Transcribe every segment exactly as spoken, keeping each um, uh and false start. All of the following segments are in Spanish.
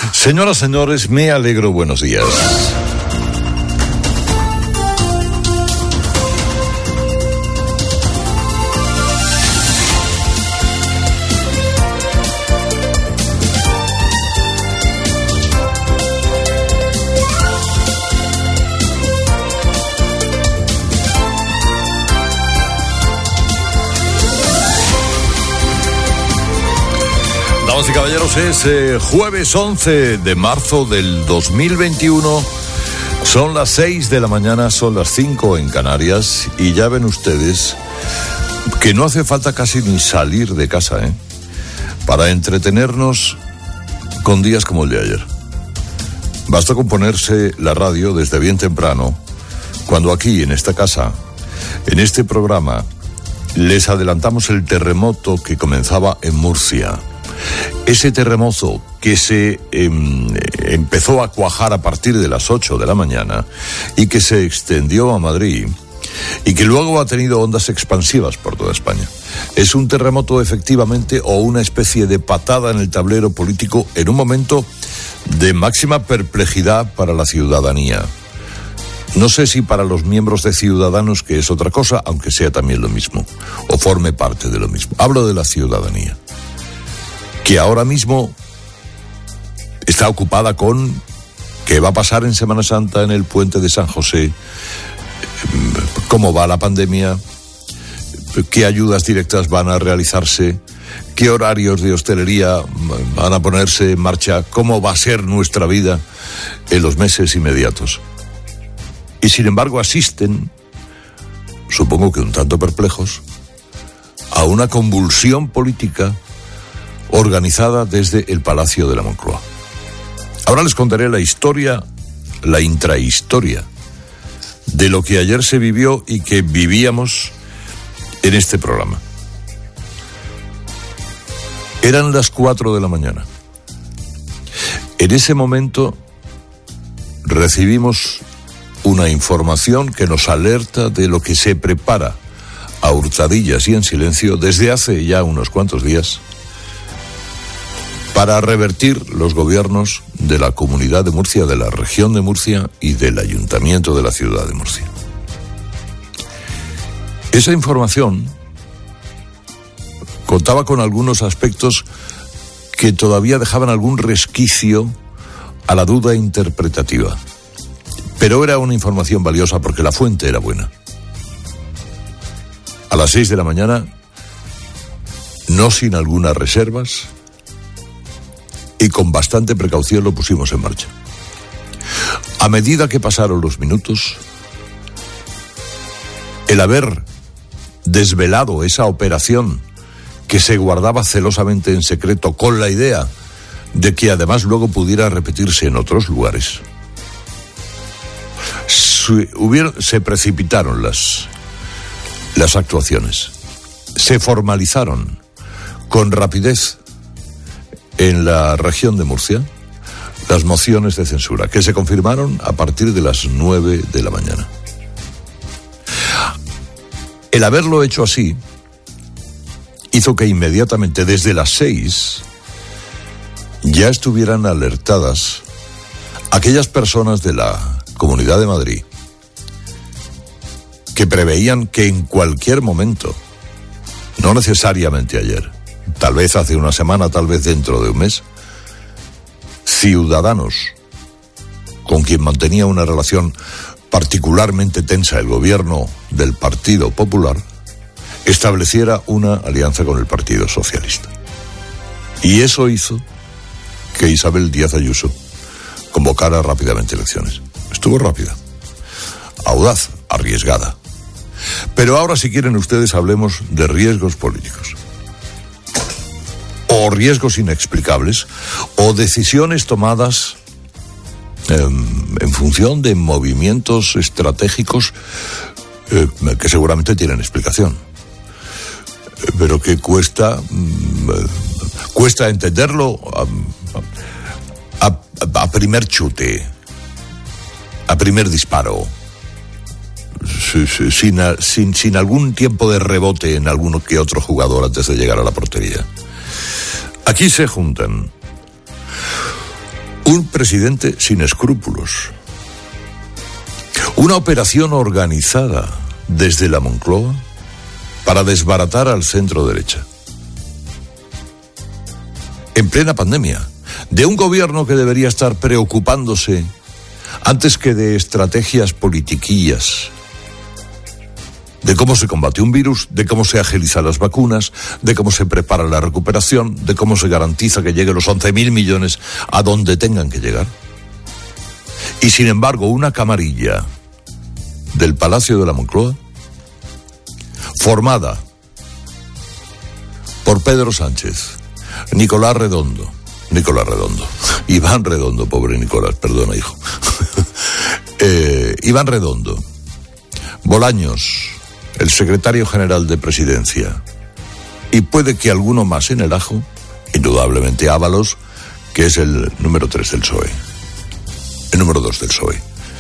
Señoras, señores, me alegro, buenos días. Damas y caballeros, es eh, jueves once de marzo del dos mil veintiuno. Son las seis de la mañana, son las cinco en Canarias. Y ya ven ustedes que no hace falta casi ni salir de casa, ¿eh? Para entretenernos con días como el de ayer. Basta con ponerse la radio desde bien temprano, cuando aquí, en esta casa, en este programa, les adelantamos el terremoto que comenzaba en Murcia. Ese terremoto que se eh, empezó a cuajar a partir de las ocho de la mañana y que se extendió a Madrid y que luego ha tenido ondas expansivas por toda España. Es un terremoto efectivamente, o una especie de patada en el tablero político en un momento de máxima perplejidad para la ciudadanía. No sé si para los miembros de Ciudadanos, que es otra cosa, aunque sea también lo mismo, o forme parte de lo mismo. Hablo de la ciudadanía, que ahora mismo está ocupada con qué va a pasar en Semana Santa en el puente de San José, cómo va la pandemia, qué ayudas directas van a realizarse, qué horarios de hostelería van a ponerse en marcha, cómo va a ser nuestra vida en los meses inmediatos. Y sin embargo asisten, supongo que un tanto perplejos, a una convulsión política organizada desde el Palacio de la Moncloa. Ahora les contaré la historia, la intrahistoria, de lo que ayer se vivió y que vivíamos en este programa. Eran las cuatro de la mañana. En ese momento recibimos una información que nos alerta de lo que se prepara a hurtadillas y en silencio desde hace ya unos cuantos días para revertir los gobiernos de la Comunidad de Murcia, de la Región de Murcia y del Ayuntamiento de la Ciudad de Murcia. Esa información contaba con algunos aspectos que todavía dejaban algún resquicio a la duda interpretativa. Pero era una información valiosa porque la fuente era buena. A las seis de la mañana, no sin algunas reservas, y con bastante precaución lo pusimos en marcha. A medida que pasaron los minutos, el haber desvelado esa operación que se guardaba celosamente en secreto con la idea de que además luego pudiera repetirse en otros lugares, se, hubieron, se precipitaron las, las actuaciones, se formalizaron con rapidez en la región de Murcia las mociones de censura, que se confirmaron a partir de las nueve de la mañana. El haberlo hecho así hizo que inmediatamente desde las seis ya estuvieran alertadas aquellas personas de la Comunidad de Madrid que preveían que en cualquier momento, no necesariamente ayer, tal vez hace una semana, tal vez dentro de un mes, Ciudadanos, con quien mantenía una relación particularmente tensa el gobierno del Partido Popular, estableciera una alianza con el Partido Socialista. Y eso hizo que Isabel Díaz Ayuso convocara rápidamente elecciones. Estuvo rápida, audaz, arriesgada. Pero ahora, si quieren ustedes, hablemos de riesgos políticos, o riesgos inexplicables, o decisiones tomadas eh, en función de movimientos estratégicos eh, que seguramente tienen explicación, pero que cuesta eh, cuesta entenderlo a, a, a primer chute, a primer disparo, sin, sin, sin algún tiempo de rebote en alguno que otro jugador antes de llegar a la portería. Aquí se juntan Un presidente sin escrúpulos. Una operación organizada desde la Moncloa para desbaratar al centro derecha. En plena pandemia, de un gobierno que debería estar preocupándose antes que de estrategias politiquillas, de cómo se combate un virus, de cómo se agilizan las vacunas, de cómo se prepara la recuperación, de cómo se garantiza que lleguen los once mil millones a donde tengan que llegar. Y sin embargo, una camarilla del Palacio de la Moncloa, formada por Pedro Sánchez, Nicolás Redondo, Nicolás Redondo, Iván Redondo, pobre Nicolás, perdona, hijo, eh, Iván Redondo, Bolaños, el secretario general de Presidencia, y puede que alguno más en el ajo, indudablemente Ábalos, que es el número tres del P S O E, el número dos del P S O E.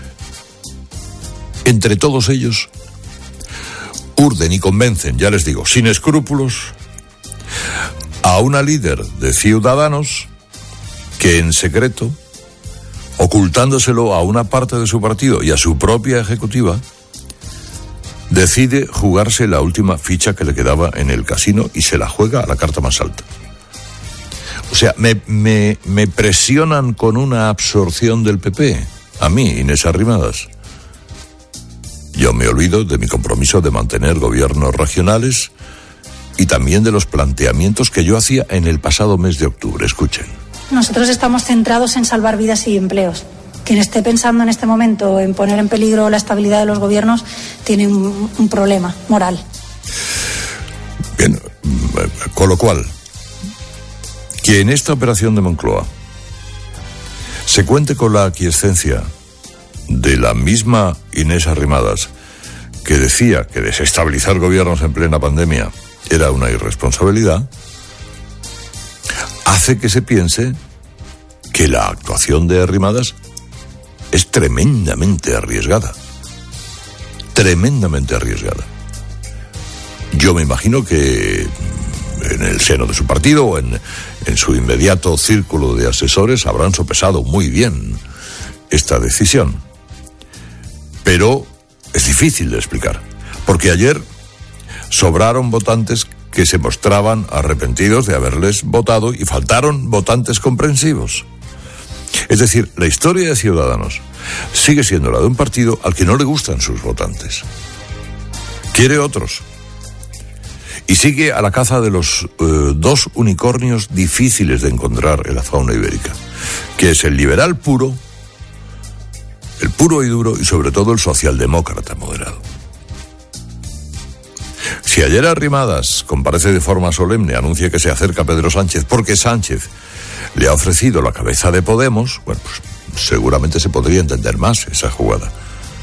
Entre todos ellos, urden y convencen, ya les digo, sin escrúpulos, a una líder de Ciudadanos que en secreto, ocultándoselo a una parte de su partido y a su propia ejecutiva, decide jugarse la última ficha que le quedaba en el casino y se la juega a la carta más alta. O sea, me, me, me presionan con una absorción del P P, a mí, Inés Arrimadas. Yo me olvido de mi compromiso de mantener gobiernos regionales y también de los planteamientos que yo hacía en el pasado mes de octubre. Escuchen. Nosotros estamos centrados en salvar vidas y empleos. Quien esté pensando en este momento en poner en peligro la estabilidad de los gobiernos tiene un, un problema moral. Bien, con lo cual, que en esta operación de Moncloa se cuente con la aquiescencia de la misma Inés Arrimadas, que decía que desestabilizar gobiernos en plena pandemia era una irresponsabilidad, hace que se piense que la actuación de Arrimadas es tremendamente arriesgada. Tremendamente arriesgada. Yo me imagino que en el seno de su partido o en, en su inmediato círculo de asesores habrán sopesado muy bien esta decisión. Pero es difícil de explicar, porque ayer sobraron votantes que se mostraban arrepentidos de haberles votado y faltaron votantes comprensivos. Es decir, la historia de Ciudadanos sigue siendo la de un partido al que no le gustan sus votantes. Quiere otros. Y sigue a la caza de los eh, dos unicornios difíciles de encontrar en la fauna ibérica, que es el liberal puro, el puro y duro, y sobre todo el socialdemócrata moderado. Si ayer Arrimadas comparece de forma solemne, anuncia que se acerca a Pedro Sánchez porque Sánchez le ha ofrecido la cabeza de Podemos, bueno, pues seguramente se podría entender más esa jugada.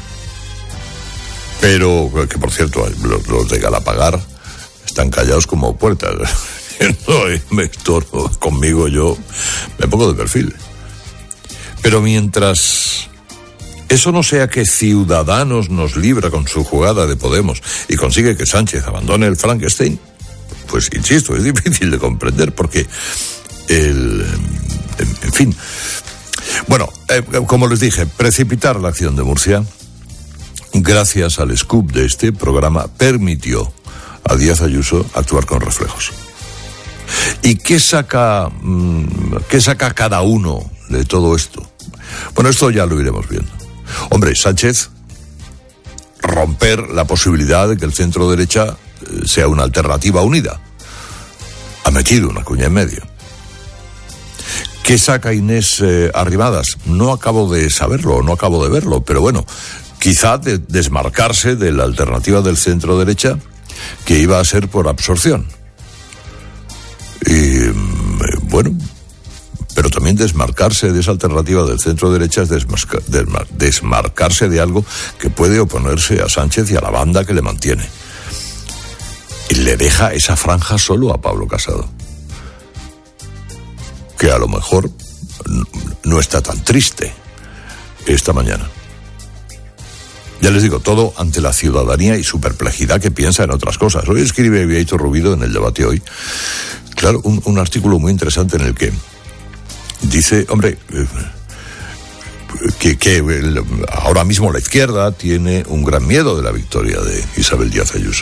Pero, que por cierto, los, los de Galapagar están callados como puertas. No, me estorbo conmigo, yo me pongo de perfil. Pero mientras eso no sea que Ciudadanos nos libra con su jugada de Podemos y consigue que Sánchez abandone el Frankenstein, pues insisto, es difícil de comprender porque el, en, en fin, bueno, eh, como les dije, precipitar la acción de Murcia, gracias al scoop de este programa, permitió a Díaz Ayuso actuar con reflejos. ¿Y qué saca, mmm, qué saca cada uno de todo esto? Bueno, esto ya lo iremos viendo. Hombre, Sánchez, romper la posibilidad de que el centro derecha sea una alternativa unida. Ha metido una cuña en medio. ¿Qué saca Inés eh, Arrimadas? No acabo de saberlo, no acabo de verlo, pero bueno, quizá de desmarcarse de la alternativa del centro derecha que iba a ser por absorción. Y bueno, pero también desmarcarse de esa alternativa del centro derecha es desmarca, desmar, desmarcarse de algo que puede oponerse a Sánchez y a la banda que le mantiene. Y le deja esa franja solo a Pablo Casado, que a lo mejor no está tan triste esta mañana. Ya les digo, todo ante la ciudadanía y su perplejidad que piensa en otras cosas. Hoy escribe Bieito Rubido en el debate hoy, claro, un, un artículo muy interesante en el que dice, hombre, que, que el, ahora mismo la izquierda tiene un gran miedo de la victoria de Isabel Díaz Ayuso.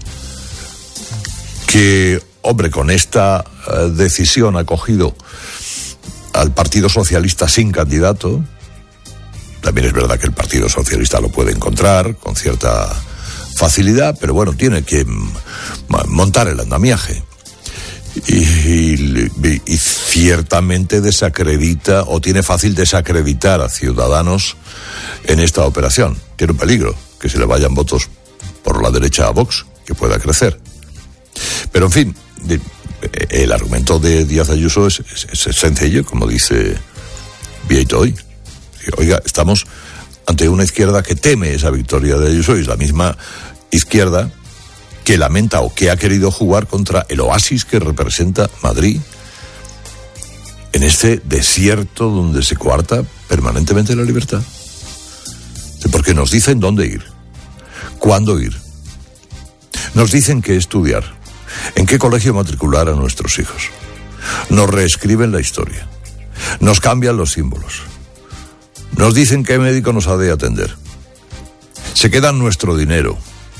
Que, hombre, con esta uh, decisión ha cogido al Partido Socialista sin candidato. También es verdad que el Partido Socialista lo puede encontrar con cierta facilidad, pero bueno, tiene que montar el andamiaje. Y, y, y ciertamente desacredita, o tiene fácil desacreditar a Ciudadanos en esta operación. Tiene un peligro, que se le vayan votos por la derecha a Vox, que pueda crecer. Pero en fin, el argumento de Díaz Ayuso es, es, es sencillo, como dice Vieito hoy. Oiga, estamos ante una izquierda que teme esa victoria de Ayuso, y es la misma izquierda que lamenta o que ha querido jugar contra el oasis que representa Madrid en este desierto donde se coarta permanentemente la libertad. Porque nos dicen dónde ir, cuándo ir, nos dicen qué estudiar, en qué colegio matricular a nuestros hijos, nos reescriben la historia, nos cambian los símbolos, nos dicen qué médico nos ha de atender, se quedan nuestro dinero,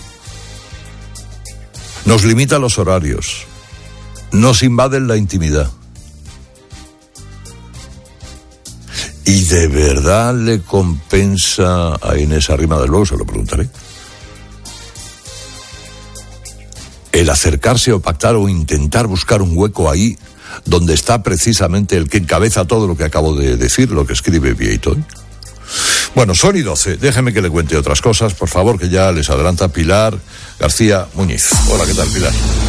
nos limitan los horarios, nos invaden la intimidad. ¿Y de verdad le compensa a Inés Arrimadas, se lo preguntaré, el acercarse o pactar o intentar buscar un hueco ahí donde está precisamente el que encabeza todo lo que acabo de decir, lo que escribe Vieito? Bueno, son y doce. Déjeme que le cuente otras cosas, por favor, que ya les adelanta Pilar García Muñiz. Hola, ¿qué tal, Pilar?